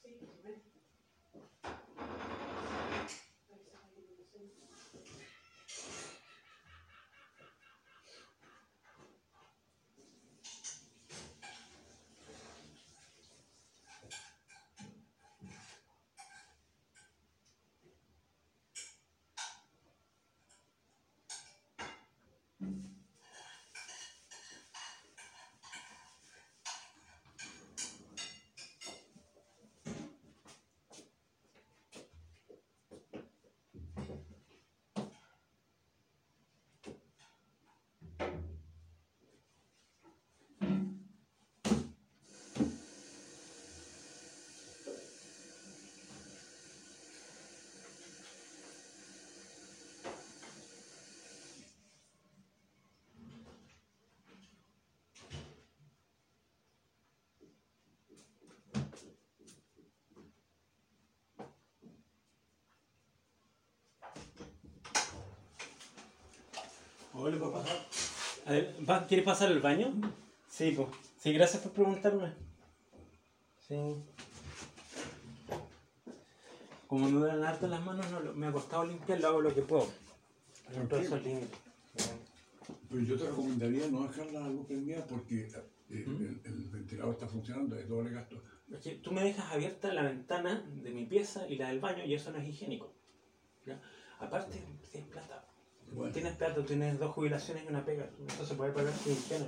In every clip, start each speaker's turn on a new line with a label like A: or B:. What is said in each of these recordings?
A: Hola, papá. A ver, ¿quieres pasar al baño? Sí, pues. Sí, gracias por preguntarme. Sí. Como me duelen harto las manos, me ha costado limpiarlo, hago lo que puedo. Pero todo eso es límite.
B: Pero yo te recomendaría no dejar la luz prendida porque el ventilador está funcionando, es doble gasto.
A: Es que tú me dejas abierta la ventana de mi pieza y la del baño y eso no es higiénico. ¿Ya? Aparte, tienes plata. Bueno. Tienes plata, tienes 2 jubilaciones y una pega. Esto se puede pagar sin higiene.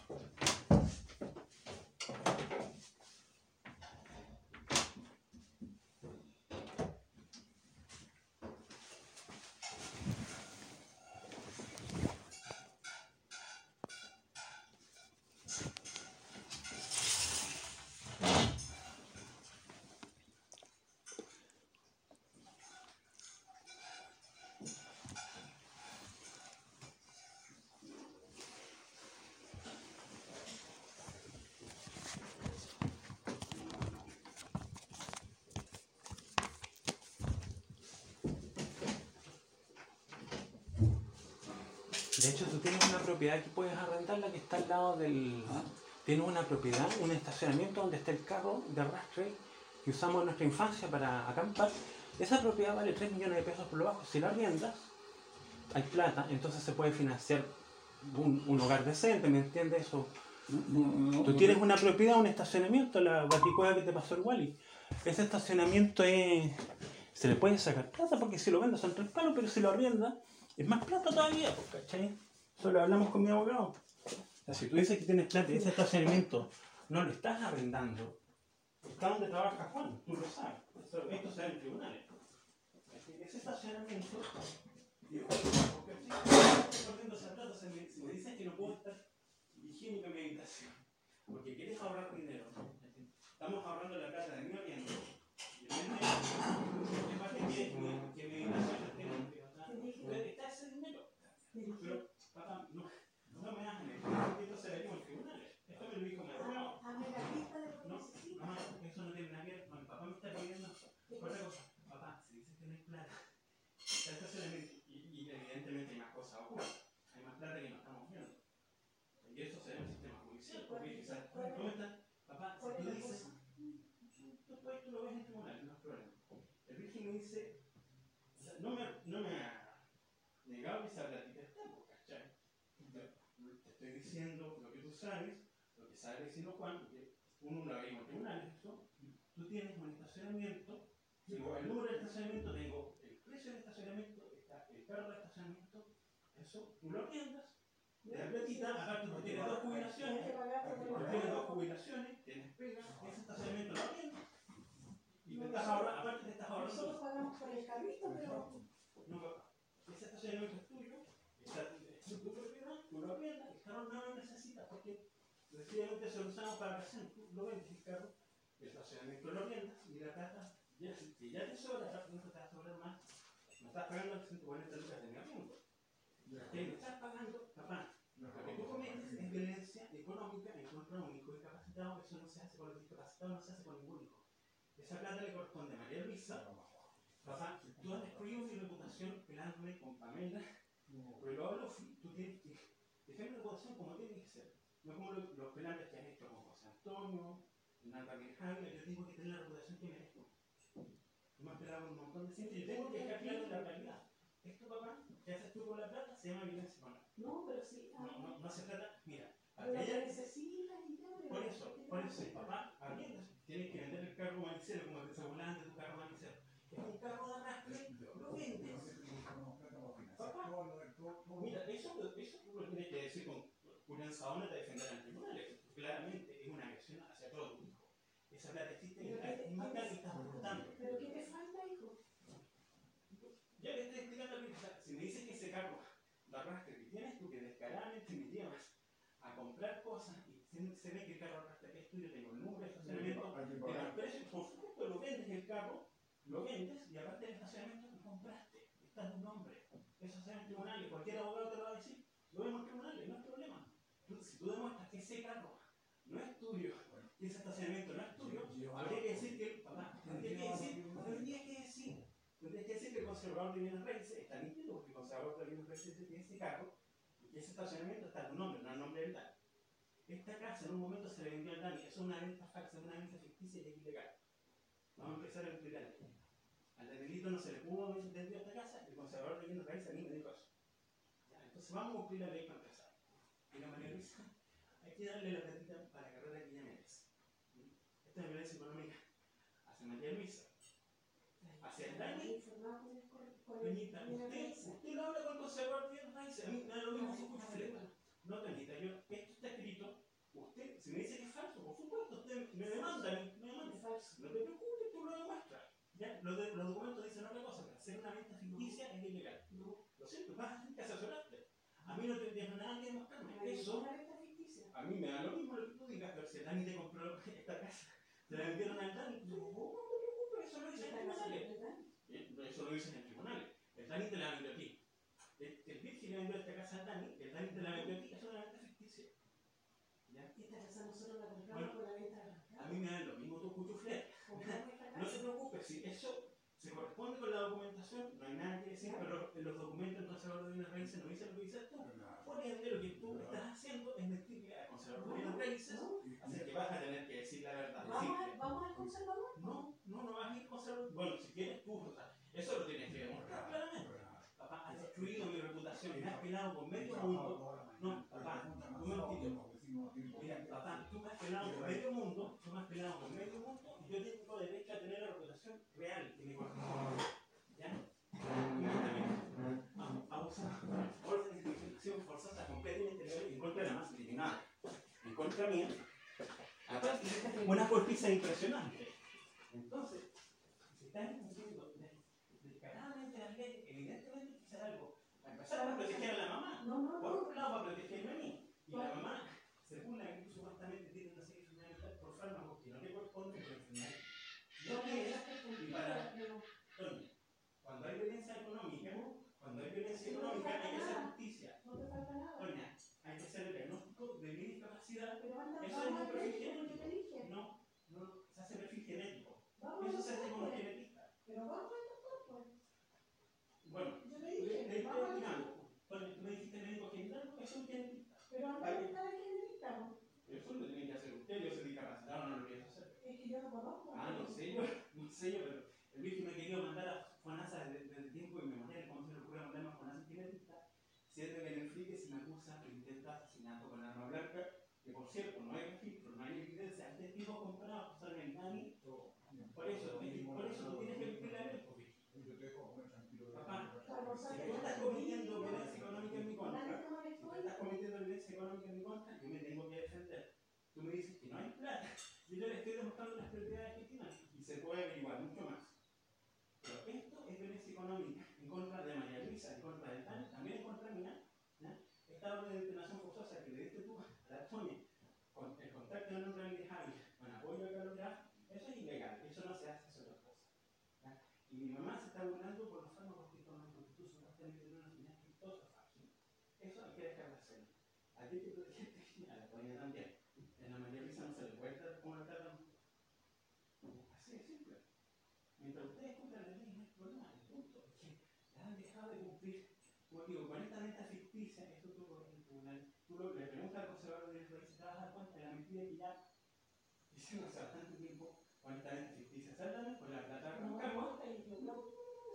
A: De hecho, tú tienes una propiedad que puedes arrendarla que está al lado del... Tienes una propiedad, un estacionamiento donde está el carro de arrastre que usamos en nuestra infancia para acampar. Esa propiedad vale 3 millones de pesos por lo bajo. Si la arriendas, hay plata, entonces se puede financiar un hogar decente, ¿me entiendes? Eso. Tú tienes una propiedad, un estacionamiento, la baticueva que te pasó el Wally. Ese estacionamiento se le puede sacar plata porque si lo vendes son 3 palos, pero si lo arriendas es más plata todavía, ¿cachai? Eso lo hablamos con mi abogado. O sea, si tú dices que tienes plata y ese estacionamiento no lo estás arrendando, está donde trabaja Juan, tú lo sabes. Esto se ve en tribunales. Ese estacionamiento, porque estoy perdiendo esa plata, si me dices que no puedo estar higiénico en mi habitación, porque quieres ahorrar dinero, estamos ahorrando la plata de mi arriendo, y el mismo es más que mi habitación esté limpia. Está ese dinero. Pero, papá, no me hagas porque esto se ve como en tribunales. Esto me lo dijo mi abogado. No, eso no tiene nada que ver. Mi papá me está pidiendo otra cosa. Papá, si dices que no hay plata, y evidentemente hay más cosas ocultas. Hay más plata que no estamos viendo. Y eso se ve en el sistema judicial. Porque quizás, ¿cómo está? Papá, si tú dices, tú lo ves en tribunales, no es problema. El virgen me dice, o sea, no me ha negado que esa platita está, ¿cachai? Te estoy diciendo lo que tú sabes, lo que sabe diciendo Juan, porque uno lo veía en tribunales, eso. Tú tienes un estacionamiento, tengo el número del estacionamiento, tengo el precio del estacionamiento, está el carro del estacionamiento, eso, tú lo arriendas, la platita, aparte tú tienes 2 jubilaciones, tienes pega, ese estacionamiento lo arriendas, y te estás ahorrando, aparte te estás ahorrando. Nosotros pagamos por el carrito, pero... No, papá, ese estacionamiento es tuyo, es tu propiedad, tú lo arriendas, el carro no lo necesitas, porque sencillamente se lo usamos para vacaciones, tú lo vendes el carro, el estacionamiento lo arriendas, y la plata, si ya te sobra, aparte no te va a sobrar más, no estás pagando el 140 lucas de mi arriendo. Que no estás pagando, papá, lo que tú cometes es violencia económica en contra de un hijo discapacitado, eso no se hace con los discapacitados, no se hace con ningún hijo. Esa plata le corresponde a María Luisa. Papá, tú has destruido mi reputación pelándome con Pamela, porque lo hablo, tú tienes que dejar mi reputación como tiene que ser. No como los pelantes que han hecho con José Antonio, Natalia Jaime, yo tengo que tener la reputación que merezco. Yo tengo que dejar claro la realidad. Esto, papá, ¿qué haces tú con la plata? Se llama violencia económica.
C: No, pero sí.
A: No se trata, mira,
C: Pero
A: ella
C: necesitas y ya.
A: por eso, papá, arriendas, tienes que vender el carro manicero como te aseguraban de tu carro manicero. Es un carro de arrastre, lo vendes. Papá, mira, eso tú lo tienes que decir con Julián Saona te defenderá en tribunales. Claramente es una agresión hacia todo tu hijo. Esa plata existe y está aportando.
C: ¿Pero qué te falta, hijo?
A: Ya le estoy explicando a si me dices que ese carro de arrastre que tienes tú, que descaradamente me llevas a comprar cosas y se ve que el carro arrastre es tuyo, tengo el número de estacionamiento, tengo el precio, por supuesto lo vendes el carro, lo vendes y aparte del estacionamiento lo compraste, está en un nombre. Eso se ve en tribunales, cualquier abogado te lo va a decir, lo vemos en tribunales, no es problema. Si tú demuestras que ese carro no es tuyo y ese estacionamiento no es tuyo, habría que decir que, papá, tendrías que decir que el conservador de bienes raíces está nítido, porque el conservador de bienes raíces tiene ese carro y ese estacionamiento está en un nombre, no en nombre del Dani. Esta casa en un momento se le vendió al Dani, es una venta falsa, es una venta ficticia y es ilegal. Vamos a empezar a explicar. Al Danielito no se le pudo vender esta casa, el conservador de bienes raíces a mí me dijo eso. Ya, entonces vamos a cumplir la ley para empezar. Y la María Luisa, hay que darle la platita para la carrera que ella merece. Esta es violencia económica hacia María Luisa. Hacia el Dani, Doñita, usted lo habla con el conservador de bienes raíces, a mí me da lo mismo si escucho fleta. No, Doñita, esto está escrito, usted, si me dice que es falso, por supuesto, usted me demanda, no te preocupes, tú lo demuestras. ¿Ya? Los documentos dicen otra cosa, pero hacer una venta ficticia es ilegal. Lo siento, vas a tener que asesorarte. A mí no te tienes nada que demostrarme. Eso, a mí me da lo mismo lo que tú digas, pero si el Dani te compró esta casa, te la vendieron al Dani, no te preocupes, eso lo dicen en tribunales. Eso lo dicen en tribunales. El Dani te la vendió a ti. El Virgin le vendió esta casa al Dani, el Dani te la vendió a ti, es una venta ficticia. ¿Ya?
C: Esta casa nosotros la compramos por la venta de
A: a mí me da lo mismo tu cuchuflé. No se preocupe, si eso se corresponde con la documentación, no hay nada que decir, pero en los documentos el conservador de bienes raíces no dice lo que dices tú. Por ende, lo que tú estás haciendo es mentirle al conservador de bienes raíces, así que vas a tener que decir la verdad.
C: ¿Vamos al conservador?
A: No vas a ir conservador. Bueno, si quieres tú, o sea, eso lo tienes que demostrar claramente. Papá, has destruido mi reputación, me has pelado con medio mundo. No, papá, un momentito. Mira, papá, tú me has pelado con medio mundo, y yo tengo derecho a tener la reputación real que me corresponde. ¿Ya? Abusa, orden de discriminación forzosa completa y interior en contra de la masa criminal. En contra mía. Aparte, una justicia impresionante. Entonces, si están incumpliendo descaradamente las leyes, evidentemente hay que hacer algo. Para empezar, para proteger a la mamá. Por otro lado, para protegerme a mí. Y la mamá se burla que tú supuestamente tienes una serie de enfermedades por fármacos que no le corresponden por enfermedades. No quieres, y para. Doña, cuando hay violencia económica, hay que hacer justicia.
C: No te falta nada.
A: Doña, hay que hacer el diagnóstico de mi discapacidad.
C: Pero anda,
A: eso es un perfil
C: que
A: genético.
C: te dije.
A: No, se hace perfil genético.
C: Vamos
A: Eso se hace con un genetista.
C: Pero vamos al doctor, pues.
A: Bueno,
C: yo le dije,
A: le estoy explicando. Bueno, tú me dijiste médico genital, es un genetista.
C: Pero anda a buscar a genetista, ¿no?
A: Eso lo tiene que hacer usted, yo soy discapacitado, no lo quiero hacer.
C: Es que yo no conozco.
A: No sé yo, pero el Virgen me quería mandar a FONASA desde tiempo inmemorial, como se le ocurre mandarme a FONASA genetista, siendo que en el FLIC se me acusa que intenta asesinato con arma blanca, que por cierto no hay registro, no hay evidencia, hay testigos comprados, o sea, en el Dani, por eso tú tienes que cumplir la ley, papá, si tú estás cometiendo violencia económica en mi contra, yo me tengo que defender. Tú me dices que no hay plata, yo le estoy demostrando las prioridades que tienen y se puede averiguar mucho más. Pero esto es violencia económica en contra de María Luisa, en contra del Dani, también en contra mía. Esta orden de detención forzosa que le diste tú a la Toña, con el contacto de nombre de Javi, con apoyo a Carlos Graf, eso es ilegal, eso no se hace, eso es otra cosa. ¿Ya? Y mi mamá se está burlando por los fármacos que toman, porque tú supuestamente tienes una señal exitosa, eso hay que dejar de hacerlo. Aquí hay que protegerte y a la Toña también. En la María Luisa no se le puede tratar como la tratan. Así de simple. Mientras ustedes cumplan la ley, no hay problema, el punto es que la han dejado de cumplir. Como digo, con esta venta ficticia, esto tú en el tribunal, tú le preguntas al conservador de bienes raíces, te vas a dar cuenta de la mentira que ya hicimos hace bastante tiempo con esta venta ficticia. ¿Sabes? Con la plata arrancamos.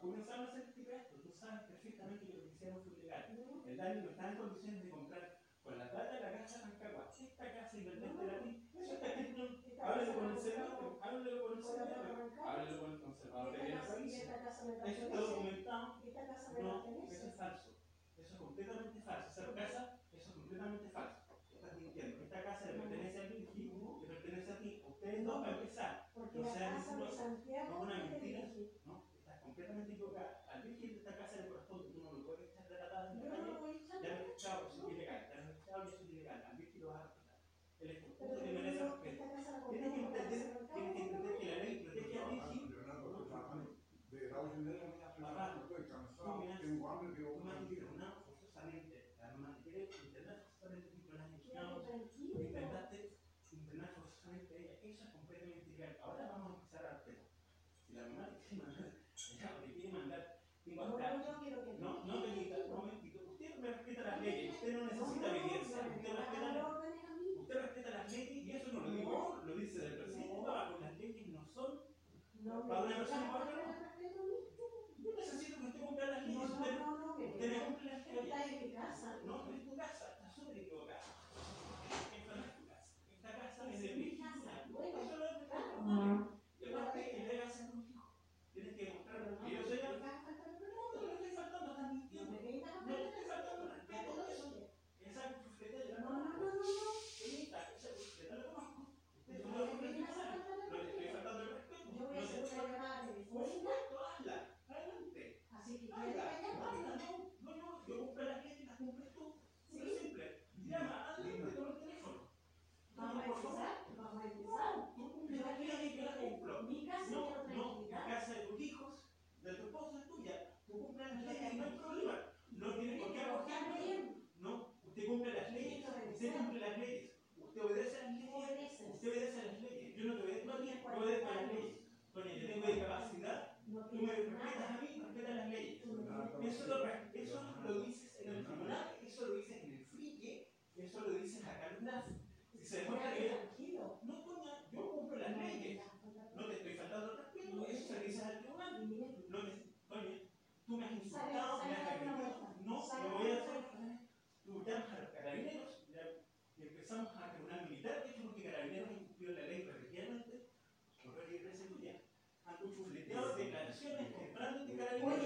A: comenzaron a hacer este tipo de esto. Tú sabes perfectamente que lo que hicieron fue ilegal. El Dani no está en condiciones de comprar con la plata de la casa Rancagua esta casa y venderte la ti. Eso está escrito. Háblalo con el servidor, háblalo con el servidor, háblalo con el conservador de bienes raíces. Eso está documentado. No, eso es falso. Eso es completamente falso. Esa casa, eso es completamente falso. Estás mintiendo. Esta casa le pertenece a Virgil, le pertenece a ti. Ustedes dos para empezar. No sean mentirosos. No es una mentira. No, estás completamente equivocada. Al Virgil de esta casa le corresponde. Tú no lo puedes echar de la tabla en la calle. Ya lo he escuchado, eso es ilegal. Ya lo he escuchado, eso es ilegal. Al Virgil lo vas a respetar. Él es justo que merece respeto. Tienes que entender que la ley protege a Virgil. Tengo hambre, pero no me internado forzosamente. Además, quiere internar forzosamente tipo las intentaste internar forzosamente a ella. Eso es completamente ilegal. Ahora vamos a empezar a dar tema. Si la mamá te quiere mandar, ella te quiere mandar, tengo acá. No, Benita, un momentito. Usted me respeta las leyes. Usted no necesita evidencia. Usted respeta las leyes y eso no lo digo yo, lo dice el presidente Bajo. Las leyes no son para una persona igual que no. Yo necesito que usted cumpla las leyes. Usted me cumple las leyes. No, es tu casa. Está súper equivocada. Esta no es tu casa. Esta casa es de Virgil. Eso lo respeto. Y aparte, el debe hacer un hijo. Tienes que demostrar que yo soy el. No, no le estoy faltando, estás mintiendo. No le estoy faltando respeto. Esa chufleta de la mano. Benita, esa chufleta la conozco. Usted no lo puede pensar. No le estoy faltando el respeto. No le estoy faltando. Por supuesto, hazla. Adelante. No, yo cumplo las leyes y las cumples tú. Súper simple. Llama, adelante, toma el teléfono.
C: Vamos a empezar.
A: Tú cumples las leyes y yo las cumplo. No, la casa de tus hijos, de tu esposo es tuya. Tú cumples las leyes y no hay problema. No tienes por qué abogarme. No, usted cumple las leyes. Usted cumple las leyes. Usted obedece a las leyes. Usted obedece a las leyes. Yo no te obedezco a ti, yo obedezco a las leyes. Doña, yo tengo discapacidad. Tú me respetas a mí, respetas las leyes. Eso lo dices en el tribunal, eso lo dices en el frique, eso lo dices acá en la. Si se demuestra que. No, doña, yo cumplo las leyes. No te estoy faltando el respeto, eso se lo dices al tribunal. No doña, tú me has insultado, me has agredido. No, lo voy a hacer. Tú llamas a los carabineros y empezamos a tribunal militar, de hecho, porque carabineros incumplió la ley repetidamente por ley de presa tuya. Han chufleteado declaraciones comprándote carabineros.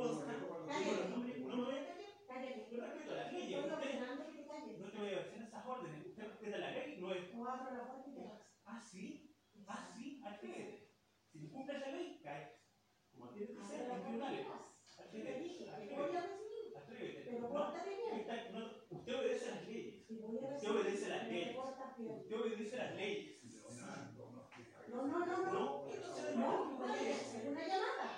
A: No me voy a callar. Yo respeto las leyes. No te voy a obedecer esas órdenes. Usted respeta la ley, no es. Ah, sí. Atrévete. Si incumples la ley, caes. Como tiene que ser en tribunales. Atrévete.
C: Pero pórtate bien.
A: Usted obedece las leyes. Usted obedece las leyes. Usted obedece las leyes.
C: No.
A: Esto se
C: No,
A: demuestra.
C: puede ser una llamada.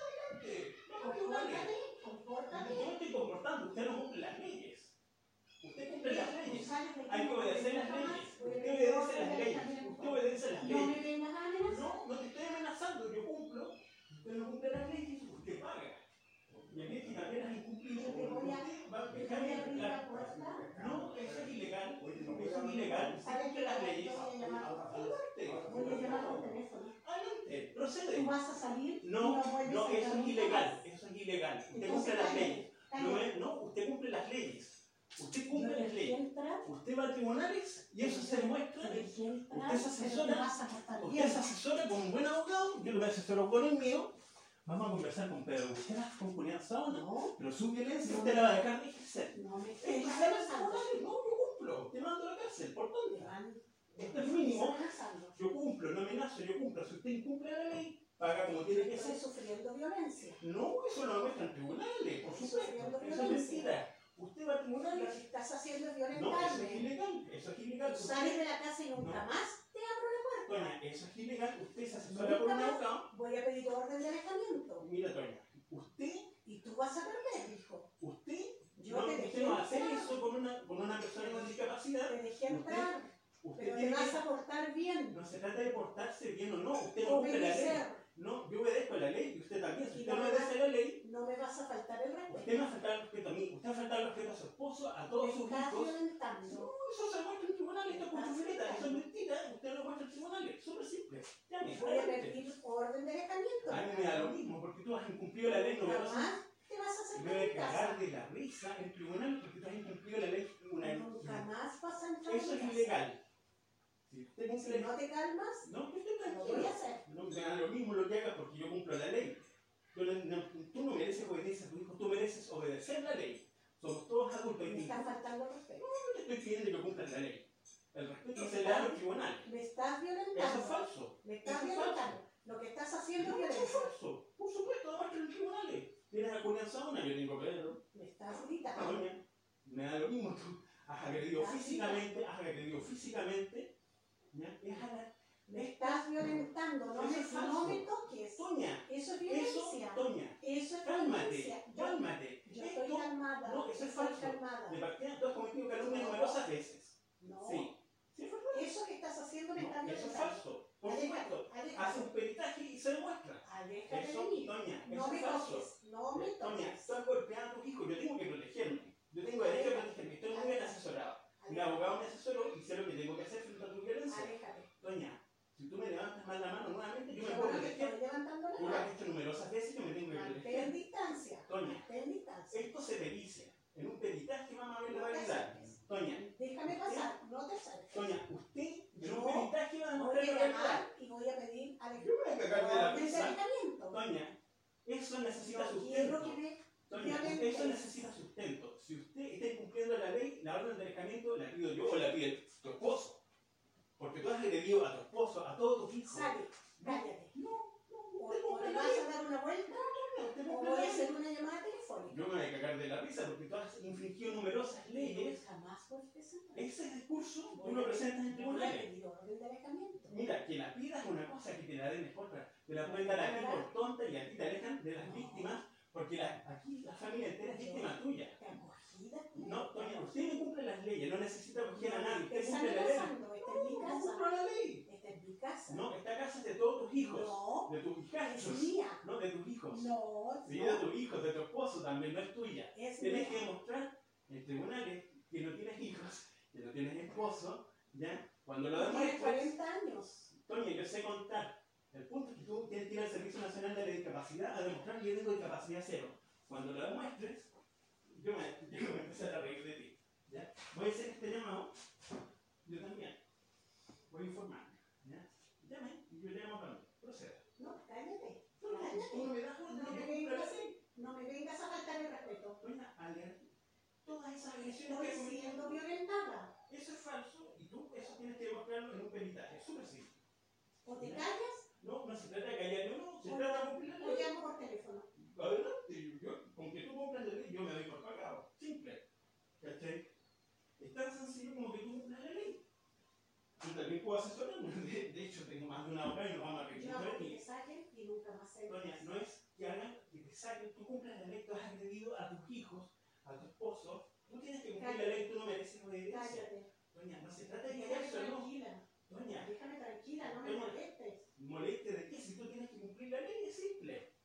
A: Yo me estoy comportando. Usted no cumple las leyes. Usted cumple las leyes. Hay que obedecer las leyes. Usted obedece las leyes. Usted obedece las
C: No me
A: leyes.
C: vengas a amenazar.
A: No te estoy amenazando. Yo cumplo. Usted no cumple las leyes. Usted paga. Y aquí si también las incumplido. Usted va a dejar de aplicar. No, eso es ilegal. Eso es ilegal. Usted cumple las leyes.
C: Voy a llamar por teléfono.
A: Adelante. Procede.
C: Tú vas a salir y
A: No,
C: vuelves
A: eso
C: a
A: es
C: entrar
A: ilegal.
C: más.
A: Eso es ilegal. Usted
C: Entonces,
A: cumple las
C: cállate,
A: leyes.
C: cállate.
A: No, usted cumple las leyes. Usted
C: Yo
A: cumple
C: te
A: las
C: dejé
A: leyes.
C: entrar,
A: Usted va a tribunales y eso se demuestra.
C: te dejé entrar,
A: Usted se asesora.
C: pero te vas a portar
A: Usted
C: bien.
A: se asesora con un buen abogado. Yo lo voy a asesorar con el mío. Vamos a conversar con Pedro Bucheras, con Julián Sábana.
C: No,
A: Pero su violencia usted la va a dejar de ejercer.
C: no me
A: Esto
C: estés
A: se llama
C: amenazando.
A: tribunales. No, yo cumplo. Te mando a la cárcel. ¿Por
C: Te
A: dónde?
C: van
A: Esto es mínimo.
C: amenazando.
A: Yo cumplo, no amenazo, yo cumplo. Si usted incumple la ley, paga como tiene que
C: Estoy
A: ser.
C: sufriendo violencia.
A: No, eso lo demuestran tribunales, por supuesto. Eso es mentira. Usted va a
C: Lo
A: tribunales.
C: que estás haciendo es
A: No, eso es
C: violentarme.
A: ilegal. Eso es ilegal.
C: Sales de la casa y nunca
A: No.
C: más te abro la puerta.
A: Doña, eso es ilegal. Usted se asesora por un abogado.
C: Voy a pedir orden de alejamiento.
A: Mira, doña, usted,
C: Y tú vas a perder, hijo. Yo
A: no,
C: te
A: usted
C: dejé
A: no va a hacer
C: entrar.
A: eso con una persona con discapacidad.
C: Te dejé entrar.
A: Usted
C: Pero te
A: tiene
C: vas
A: que.
C: a portar bien.
A: No se trata de portarse bien o no. Usted no cumple la ley.
C: Obedecer.
A: No, yo obedezco a la ley y usted también. Si
C: Y
A: usted
C: no
A: no
C: me
A: obedece a la ley,
C: No me vas a faltar el respeto.
A: usted me va a faltar el respeto a mí. Usted va a faltar el respeto a su esposo, a todos
C: Te
A: sus
C: estás
A: hijos.
C: violentando.
A: No, eso se demuestra en tribunales, esto es con chufleta, eso es mentira, usted lo muestra en tribunales, súper simple. Llame,
C: Voy a
A: adelante.
C: pedir orden de alejamiento.
A: A mí me da lo mismo, porque tú vas has incumplido la ley numerosas
C: Jamás te vas a
A: me
C: acercar
A: voy
C: a
A: a
C: mi
A: cagar
C: casa.
A: de la risa en tribunal porque tú has incumplido la ley.
C: Nunca más vas a entrar
A: Eso
C: a
A: es
C: mi casa.
A: ilegal. Si usted
C: Si
A: cumple...
C: no te calmas,
A: No, yo estoy
C: lo
A: tranquilo.
C: voy a hacer.
A: No me da lo mismo lo que hagas porque yo cumplo la ley. Tú no mereces obedecer a tu hijo, tú mereces obedecer la ley. Somos todos adultos.
C: Me
A: Y
C: estás faltando el respeto.
A: no te estoy pidiendo que cumplas la ley. El respeto se le da a los tribunales.
C: Me estás
A: Eso es
C: violentando.
A: falso.
C: Me estás
A: Eso es
C: violentando. Lo que estás haciendo es
A: No, eso es
C: violencia.
A: falso. Por supuesto, demuestra en los tribunales. Tienes acuñanza una, yo tengo Pedro.
C: Me estás gritando.
A: Doña, me da lo mismo tú. Has agredido físicamente, ¿ya?
C: Me estás violentando. No
A: Eso
C: me,
A: es falso.
C: no me toques.
A: Toña,
C: Eso es
A: eso,
C: violencia.
A: Toña,
C: Eso es
A: cálmate,
C: violencia.
A: cálmate.
C: Yo estoy calmada.
A: No, eso es
C: Estoy
A: falso.
C: calmada.
A: De partida tú has cometido calumnia numerosas veces.
C: No.
A: Sí. Sí, es verdad.
C: Eso que estás haciendo me está
A: No, eso es
C: violentando.
A: falso. Por supuesto. Hace
C: Aléjate.
A: un peritaje y se demuestra.
C: Aléjate
A: Eso,
C: de mí.
A: Toña,
C: No
A: eso
C: me
A: es falso.
C: toques. No me
A: Toña,
C: toques.
A: estás golpeando a tu hijo. Yo tengo que protegerme. Yo tengo derecho a protegerme. Estoy muy bien asesorado. Mi abogado me asesoró y sé lo que tengo que hacer frente a tu violencia.
C: Aléjate.
A: Doña, si tú me levantas mal la mano nuevamente, yo me
C: Yo
A: puedo
C: no te
A: proteger.
C: estoy levantando la
A: Tú lo has
C: mano.
A: hecho numerosas veces, yo me tengo que
C: Mantén
A: proteger.
C: distancia.
A: Doña,
C: Mantén distancia.
A: esto se pericia. En un peritaje vamos a ver la
C: No te
A: realidad.
C: acerques.
A: Doña,
C: Déjame pasar. No te acerques.
A: Doña, usted en un
C: Yo
A: peritaje va a
C: Voy
A: demostrar
C: a
A: la realidad.
C: llamar y voy a pedir alejamiento.
A: Yo me voy a cagar de la
C: Orden de
A: risa.
C: alejamiento.
A: Doña, eso necesita
C: Yo quiero
A: sustento.
C: que me
A: Doña,
C: violentes.
A: eso necesita sustento. Si usted está incumpliendo la ley, la orden de alejamiento la pido yo o la pide tu esposo. Porque tú has agredido a tu esposo, a todos tus hijos.
C: Sale. Cállate.
A: No,
C: O
A: usted
C: te
A: cumple la
C: vas
A: ley.
C: a dar una vuelta
A: Usted
C: o
A: cumple
C: voy
A: la
C: a
A: ley.
C: hacer una llamada telefónica.
A: Yo me voy a cagar de la risa porque tú has infringido numerosas leyes.
C: Jamás puedes presentar.
A: Ese discurso tú lo presentas en
C: Voy a
A: tribunales.
C: pedir orden de alejamiento.
A: Mira, que la pidas es una cosa, que te la den es otra. Te la pueden dar a ti por tonta y a ti te alejan de las víctimas porque aquí la familia entera es víctima tuya.
C: ¿Te acogida?
A: No, doña, usted no cumple las leyes, no necesita acoger a nadie,
C: ¿Qué
A: usted
C: está
A: cumple la ley.
C: pasando? Esta es mi
A: No
C: casa.
A: cumplo la ley.
C: Esta es mi casa.
A: No, esta casa es de todos tus hijos.
C: No.
A: De tus
C: Es
A: hijastros.
C: mía.
A: No, de tus hijos.
C: No.
A: Sí, de tus hijos, de tu esposo también, no es tuya.
C: Es
A: Tienes que
C: mía.
A: demostrar en tribunales que no tienes hijos, que no tienes esposo, ¿ya? Cuando lo
C: Tienes
A: demuestres,
C: 40 años.
A: Toña, yo sé contar. El punto es que tú tienes que ir al Servicio Nacional de la Discapacidad a demostrar que yo tengo discapacidad cero. Cuando lo demuestres, yo me voy a empezar a reír de ti, ¿ya? Voy a hacer este llamado, yo también. Voy a informarme, ¿ya? Llame y yo llamo para mí. Proceda.
C: No, cállate.
A: Tú no me das
C: No
A: orden
C: me
A: de que cumpla la
C: vengas,
A: ley.
C: no me vengas a faltar el respeto.
A: Doña, todas esas agresiones que he
C: Estoy
A: cometido,
C: siendo violentada.
A: eso es falso y tú eso tienes que demostrarlo en un peritaje. Es súper simple.
C: O te callas
A: No, no se trata de callar, no, se trata de cumplir la
C: o
A: ley.
C: llamo por teléfono.
A: Adelante, con que tú cumplas la ley, yo me doy por pagado. Simple. ¿Cachai? Es tan sencillo como que tú cumplas la ley. Yo también puedo asesorarme. De hecho, tengo más de una hora y nos vamos a reír
C: Yo hago
A: de
C: que
A: mí.
C: te saquen y nunca más se
A: Doña, no es que hagan, que te saquen, tú cumplas la ley, tú has agredido a tus hijos, a tu esposo, tú tienes que cumplir la ley, tú no mereces obediencia.
C: Cállate.
A: Doña, no se trata de
C: Déjame
A: callarse, no.
C: tranquila.
A: Doña,
C: Déjame tranquila, no me
A: Doña.
C: molestes.
A: moleste de qué, si tú tienes que cumplir la ley, es simple.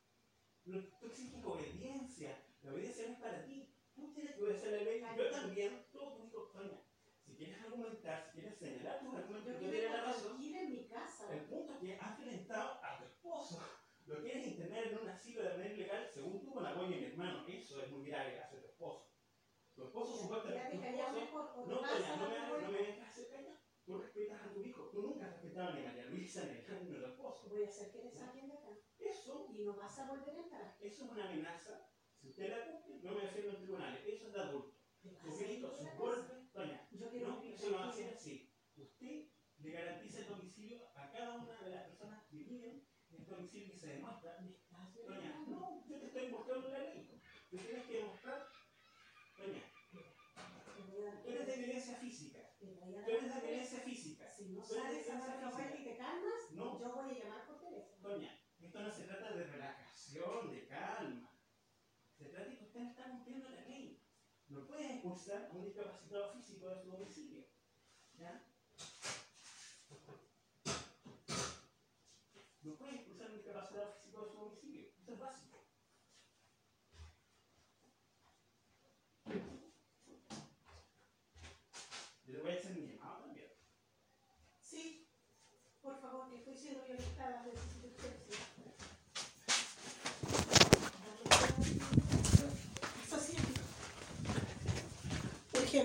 A: Tú exiges obediencia, la obediencia no es para ti, tú tienes que obedecer la ley, yo también, todos tus hijos, Doña. Si quieres argumentar, si quieres señalar tus argumentos,
C: Yo
A: yo
C: quiero
A: tienes la
C: estar
A: razón.
C: tranquila en mi casa.
A: El punto es que has violentado a tu esposo. Lo quieres internar en un asilo de manera ilegal, según tú, con apoyo de mi hermano. Eso es muy grave hacia tu esposo. Tu esposo supuestamente. Tu esposo. No, Doña, no me vengas a hacer callar. Tú respetas a tu hijo. Tú nunca has respetado ni a María Luisa ni a tu esposo.
C: Voy a hacer que te saquen de acá.
A: Eso
C: Y no vas a volver a entrar.
A: es una amenaza. Si usted la cumple, no me defiendo en tribunales. Eso es de adulto.
C: Te vas
A: Sus
C: a ir
A: gritos,
C: de
A: sus
C: la casa.
A: golpes, Doña.
C: Yo quiero
A: No,
C: vivir
A: eso no va a ser
C: tranquila.
A: así. Usted le garantiza el domicilio a cada una de las personas que viven en este domicilio que se demuestra.
C: Me estás
A: Doña,
C: violentando.
A: no, yo te estoy mostrando la ley. Tú tienes que demostrar. Doña,
C: Te voy a dar
A: tú eres de violencia física.
C: Te voy a
A: Tú eres de
C: dar
A: violencia física.
C: Si no
A: Tú eres de
C: sales a dar
A: violencia
C: una vuelta y
A: física.
C: te calmas,
A: No.
C: yo voy a llamar por teléfono.
A: Doña, esto no se trata de relajación, de calma. Se trata de que usted no está cumpliendo la ley. No puede expulsar a un discapacitado físico de su domicilio. ¿Ya? No puede expulsar a un discapacitado físico de su domicilio. Eso es básico. Yo le voy a hacer mi llamado también.
C: Sí, por favor, que estoy siendo violentada. Necesito que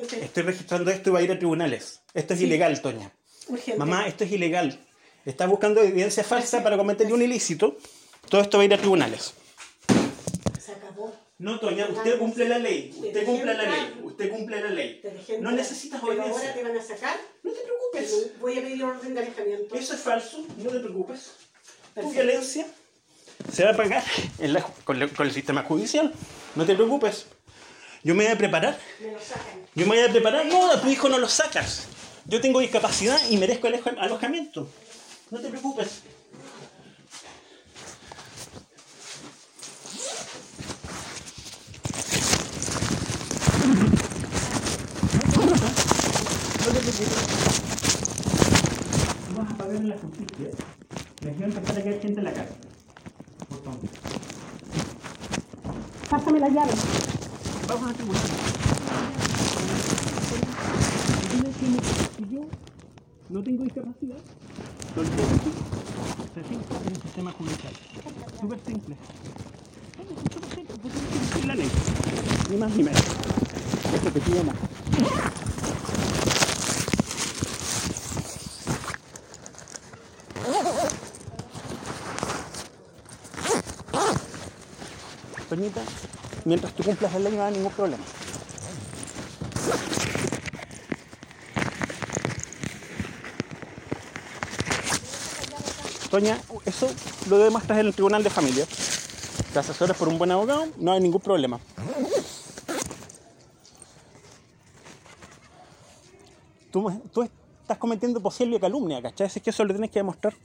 C: urgente.
A: Estoy registrando esto y va a ir a tribunales. Esto es ilegal, Toña.
C: Urgente.
A: Mamá, esto es ilegal. Estás buscando evidencia falsa para cometer un ilícito. Todo esto va a ir a tribunales.
C: Se acabó.
A: No, Toña, usted cumple la ley.
C: Te
A: Usted
C: dejé
A: cumple la
C: entrar.
A: ley. Usted cumple la ley.
C: Te dejé
A: No
C: entrar.
A: necesitas
C: Pero ahora
A: obediencia.
C: te van a sacar.
A: No te preocupes.
C: Voy a pedir orden de alejamiento.
A: Eso es falso. No te preocupes. Tu
C: Perfecto.
A: violencia se va a pagar con el sistema judicial. No te preocupes. Yo me voy a preparar.
C: Me lo sacan.
A: Yo me voy a preparar. No, a tu hijo no lo sacas. Yo tengo discapacidad y merezco alojamiento. No te preocupes. No te preocupes. Tú vas a pagar en la justicia. Y aquí va a empezar a caer gente en la cara. Por favor.
C: Pásame la llave.
A: Vamos a tribunal. Si yo no tengo discapacidad, lo que se registra en el sistema judicial. Súper simple. Súper simple, porque no tienes que ir la ley. Ni más ni menos. Eso te pide más. Toñita, mientras tú cumplas la ley no hay ningún problema. Toña, eso lo demuestras en el tribunal de familia. Te asesoras por un buen abogado, no hay ningún problema. Tú estás cometiendo posible calumnia, ¿cachai? Es que eso lo tienes que demostrar.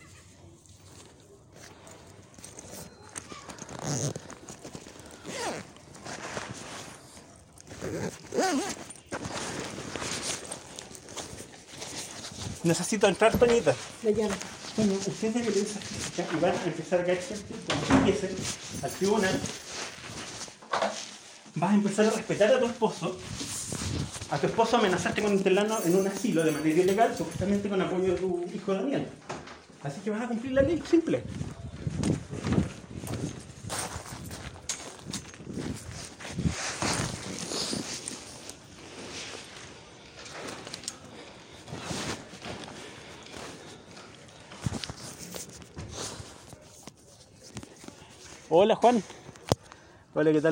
A: Necesito entrar, Toñita.
C: La llave.
A: Toña, usted debe de esa física y van a empezar a caer gente cuando empiecen al tribunal. Vas a empezar a respetar a tu esposo. A tu esposo amenazaste con internarlo en un asilo de manera ilegal, supuestamente con apoyo de tu hijo Daniel. Así que vas a cumplir la ley, simple. Hola, Juan. Hola, ¿qué tal?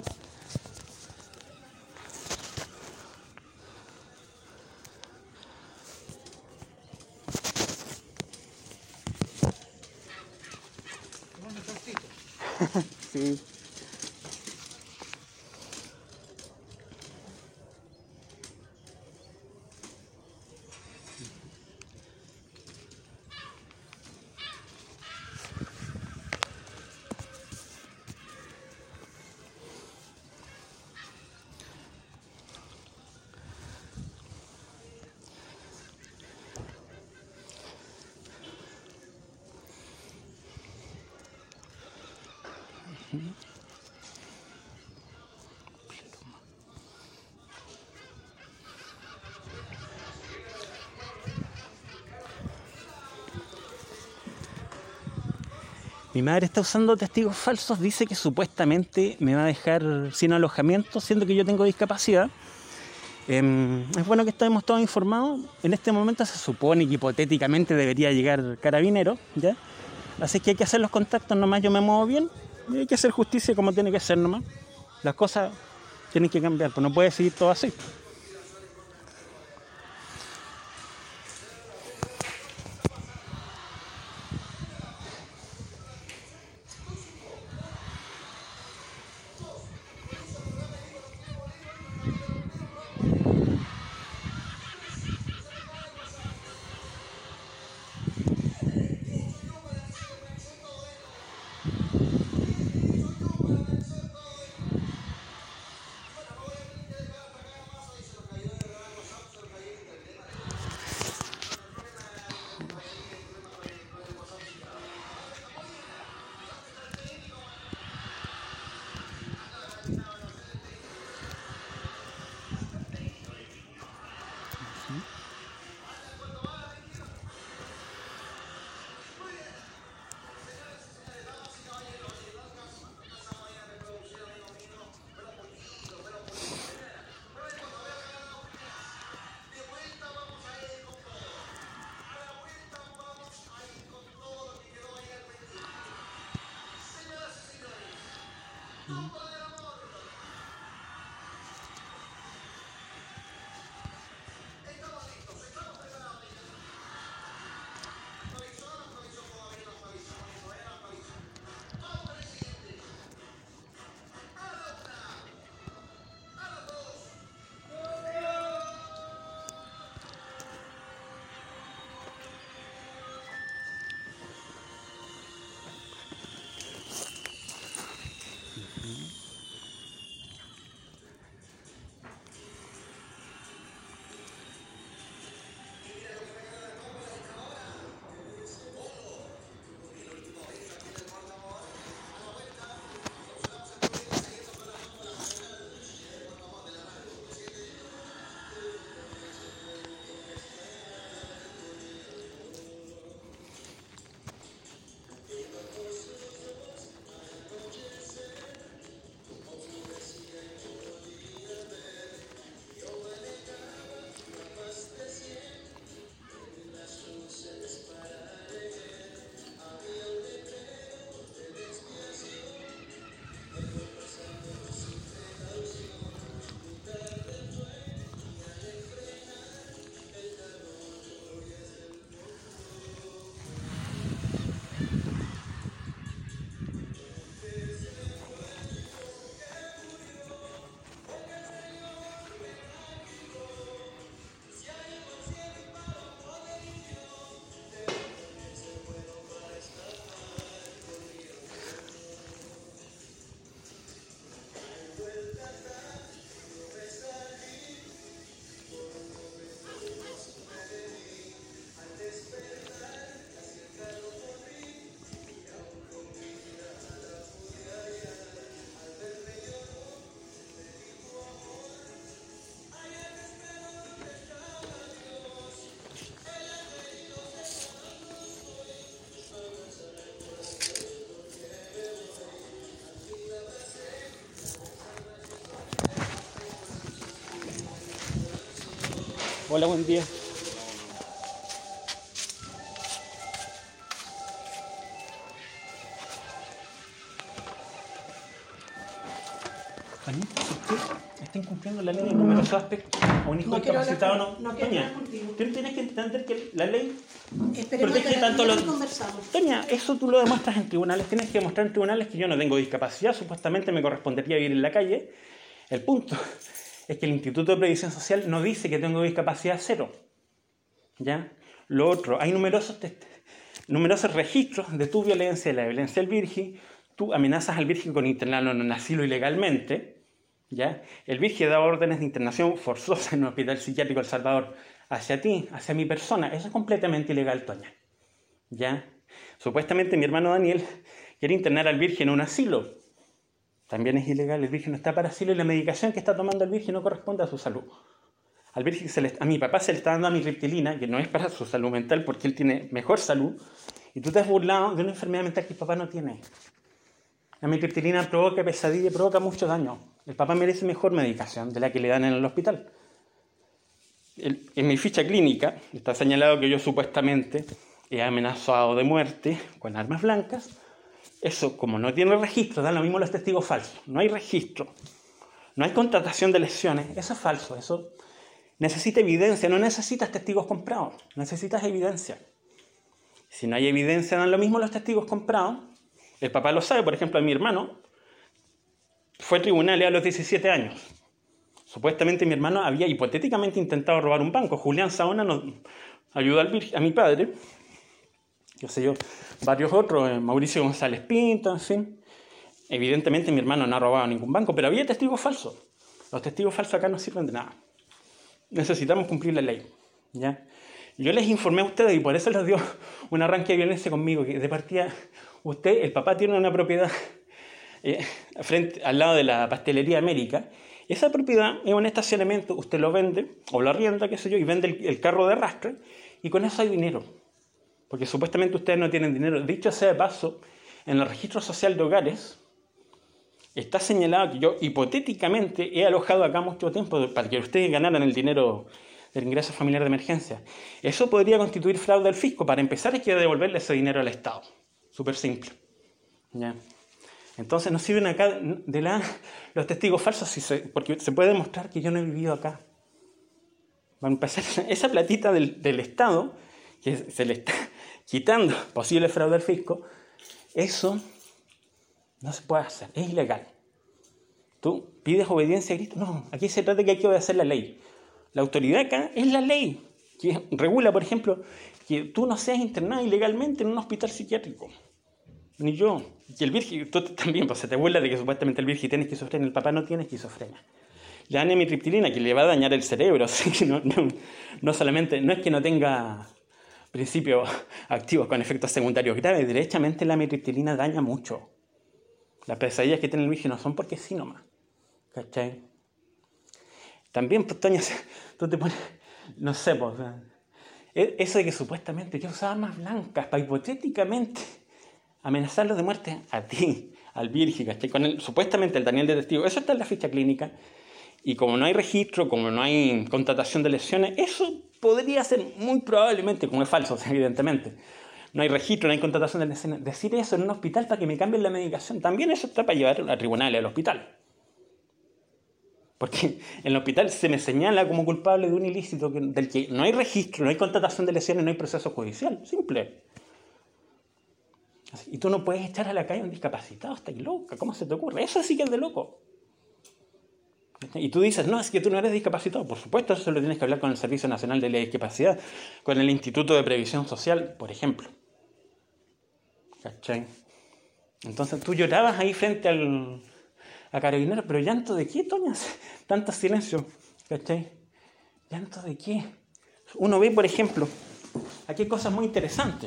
A: Sí. Mi madre está usando testigos falsos, dice que supuestamente me va a dejar sin alojamiento, siendo que yo tengo discapacidad. Es bueno que estemos todos informados. En este momento se supone que hipotéticamente debería llegar Carabineros, ¿ya? Así que hay que hacer los contactos nomás, yo me muevo bien y hay que hacer justicia como tiene que ser nomás. Las cosas tienen que cambiar, pues no puede seguir todo así. Hola, buen día. Juanita, usted está incumpliendo la ley en numerosos aspectos. A un hijo discapacitado no.
C: No quiero
A: Doña,
C: hablar contigo.
A: tú tienes que entender que la ley
C: Esperemos
A: protege
C: que
A: tanto los...
C: conversamos.
A: Doña, eso tú lo demuestras en tribunales. Tienes que demostrar en tribunales que yo no tengo discapacidad. Supuestamente me correspondería vivir en la calle. El punto es que el Instituto de Previsión Social no dice que tengo discapacidad cero. ¿Ya? Lo otro, hay numerosos registros de tu violencia, de la violencia del virgen. Tú amenazas al virgen con internarlo en un asilo ilegalmente. ¿Ya? El virgen da órdenes de internación forzosa en un hospital psiquiátrico de El Salvador hacia ti, hacia mi persona. Eso es completamente ilegal, Toña. ¿Ya? Supuestamente mi hermano Daniel quiere internar al virgen en un asilo. También es ilegal, el virgen no está para asilo y la medicación que está tomando el virgen no corresponde a su salud. Al virgen a mi papá se le está dando amitriptilina, que no es para su salud mental porque él tiene mejor salud, y tú te has burlado de una enfermedad mental que el papá no tiene. La amitriptilina provoca pesadilla, provoca mucho daño. El papá merece mejor medicación de la que le dan en el hospital. En mi ficha clínica está señalado que yo supuestamente he amenazado de muerte con armas blancas. Eso, como no tiene registro, dan lo mismo los testigos falsos. No hay registro, no hay contratación de lesiones. Eso es falso, eso necesita evidencia, no necesitas testigos comprados, necesitas evidencia. Si no hay evidencia, dan lo mismo los testigos comprados. El papá lo sabe, por ejemplo, a mi hermano fue a tribunales a los 17 años. Supuestamente mi hermano había hipotéticamente intentado robar un banco. Julián Saona nos ayudó a mi padre, qué sé yo, varios otros, Mauricio González Pinto, en fin. Evidentemente mi hermano no ha robado ningún banco, pero había testigos falsos. Los testigos falsos acá no sirven de nada. Necesitamos cumplir la ley, ¿ya? Yo les informé a ustedes y por eso les dio un arranque de violencia conmigo, que de partida el papá tiene una propiedad al lado de la pastelería América. Esa propiedad es un estacionamiento, usted lo vende o lo arrienda, qué sé yo, y vende el carro de arrastre y con eso hay dinero. Porque supuestamente ustedes no tienen dinero. Dicho sea de paso, en el registro social de hogares está señalado que yo hipotéticamente he alojado acá mucho tiempo para que ustedes ganaran el dinero del ingreso familiar de emergencia. Eso podría constituir fraude al fisco. Para empezar hay que devolverle ese dinero al Estado. Súper simple. ¿Ya? Entonces nos sirven acá los testigos falsos porque se puede demostrar que yo no he vivido acá. Van a empezar esa platita del Estado que se le está quitando posible fraude al fisco. Eso no se puede hacer, es ilegal. Tú pides obediencia a Cristo. No, aquí se trata de que hay que obedecer la ley. La autoridad acá es la ley, que regula, por ejemplo, que tú no seas internado ilegalmente en un hospital psiquiátrico. Ni yo. Y el virgen, tú también, pues se te burla de que supuestamente el virgen tiene esquizofrenia, el papá no tiene esquizofrenia. Le dan amitriptilina que le va a dañar el cerebro, ¿sí? No solamente, no es que no tenga principios activos con efectos secundarios graves, derechamente la amitriptilina daña mucho. Las pesadillas que tiene el virgen no son porque sí nomás. ¿Cachai? También, pues, Toña, tú te pones, no sé, pues, eso de que supuestamente yo usaba armas blancas para hipotéticamente amenazarlos de muerte a ti, al virgen, ¿cachai? Supuestamente el Daniel de testigo, eso está en la ficha clínica, y como no hay registro, como no hay contratación de lesiones, eso podría ser muy probablemente, como es falso, evidentemente, no hay registro, no hay contratación de lesiones, decir eso en un hospital para que me cambien la medicación, también eso está para llevar a tribunales al hospital. Porque en el hospital se me señala como culpable de un ilícito del que no hay registro, no hay contratación de lesiones, no hay proceso judicial. Simple. Y tú no puedes echar a la calle a un discapacitado, estás loca, ¿cómo se te ocurre? Eso sí que es de loco. Y tú dices, no, es que tú no eres discapacitado. Por supuesto, eso lo tienes que hablar con el Servicio Nacional de la Discapacidad, con el Instituto de Previsión Social, por ejemplo. ¿Cachai? Entonces tú llorabas ahí frente a Carabineros, pero ¿llanto de qué, Toña? Tanto silencio, ¿cachai? ¿Llanto de qué? Uno ve, por ejemplo, aquí hay cosas muy interesantes.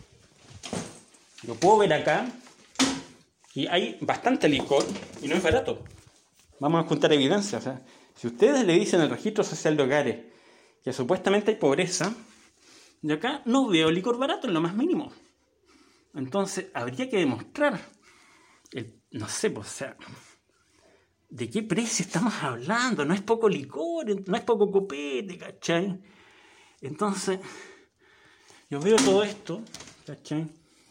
A: Yo puedo ver acá y hay bastante licor y no es barato. Vamos a juntar evidencia. O sea, si ustedes le dicen al registro social de hogares que supuestamente hay pobreza, yo acá no veo licor barato en lo más mínimo. Entonces habría que demostrar, no sé, pues, o sea, ¿de qué precio estamos hablando? No es poco licor, no es poco copete, ¿cachai? Entonces, yo veo todo esto, ¿cachai?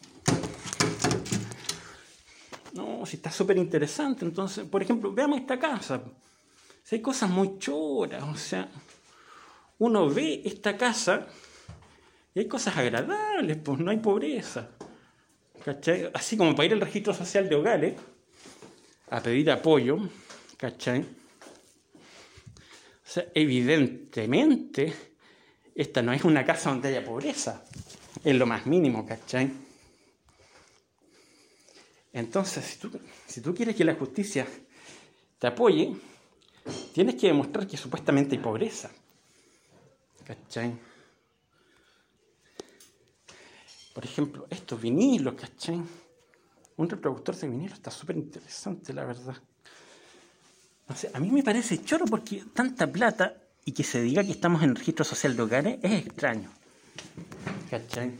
A: No, si está súper interesante. Entonces, por ejemplo, veamos esta casa. Si hay cosas muy choras, o sea, uno ve esta casa y hay cosas agradables, pues no hay pobreza. ¿Cachai? Así como para ir al registro social de hogares a pedir apoyo, ¿cachai? O sea, evidentemente, esta no es una casa donde haya pobreza, en lo más mínimo, ¿cachai? Entonces, si tú quieres que la justicia te apoye, tienes que demostrar que supuestamente hay pobreza, ¿cachai? Por ejemplo, estos vinilos, ¿cachai? Un reproductor de vinilo está súper interesante, la verdad. O sea, a mí me parece choro porque tanta plata y que se diga que estamos en el registro social de hogares es extraño, ¿cachai?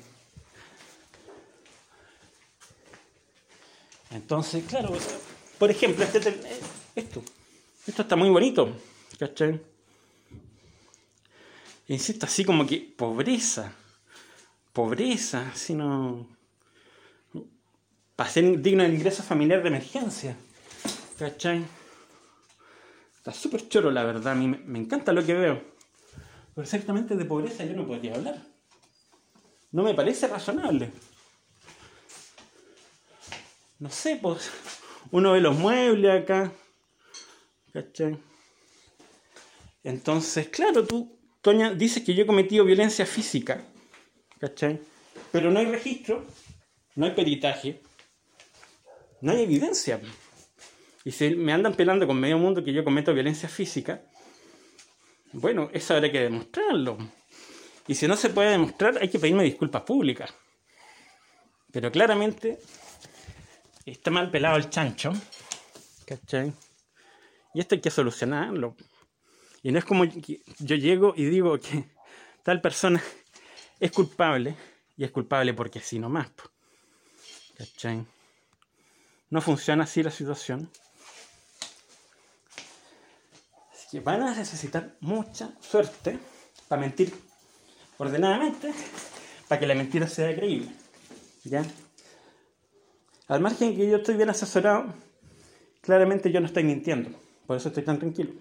A: Entonces, claro, por ejemplo, esto está muy bonito, ¿cachai? Insisto, así como que pobreza, sino para ser digno del ingreso familiar de emergencia, ¿cachai? Está súper choro, la verdad, a mí me encanta lo que veo, pero exactamente de pobreza yo no podría hablar, no me parece razonable. No sé, pues uno ve los muebles acá, ¿cachai? Entonces, claro, tú, Toña, dices que yo he cometido violencia física, ¿cachai? Pero no hay registro, no hay peritaje, no hay evidencia. Y si me andan pelando con medio mundo que yo cometo violencia física, bueno, eso habrá que demostrarlo. Y si no se puede demostrar, hay que pedirme disculpas públicas. Pero claramente está mal pelado el chancho, ¿cachai? Y esto hay que solucionarlo. Y no es como que yo llego y digo que tal persona es culpable, y es culpable porque sí nomás, ¿cachai? No funciona así la situación. Así que van a necesitar mucha suerte para mentir ordenadamente, para que la mentira sea creíble, ¿ya? Al margen que yo estoy bien asesorado, claramente yo no estoy mintiendo. Por eso estoy tan tranquilo.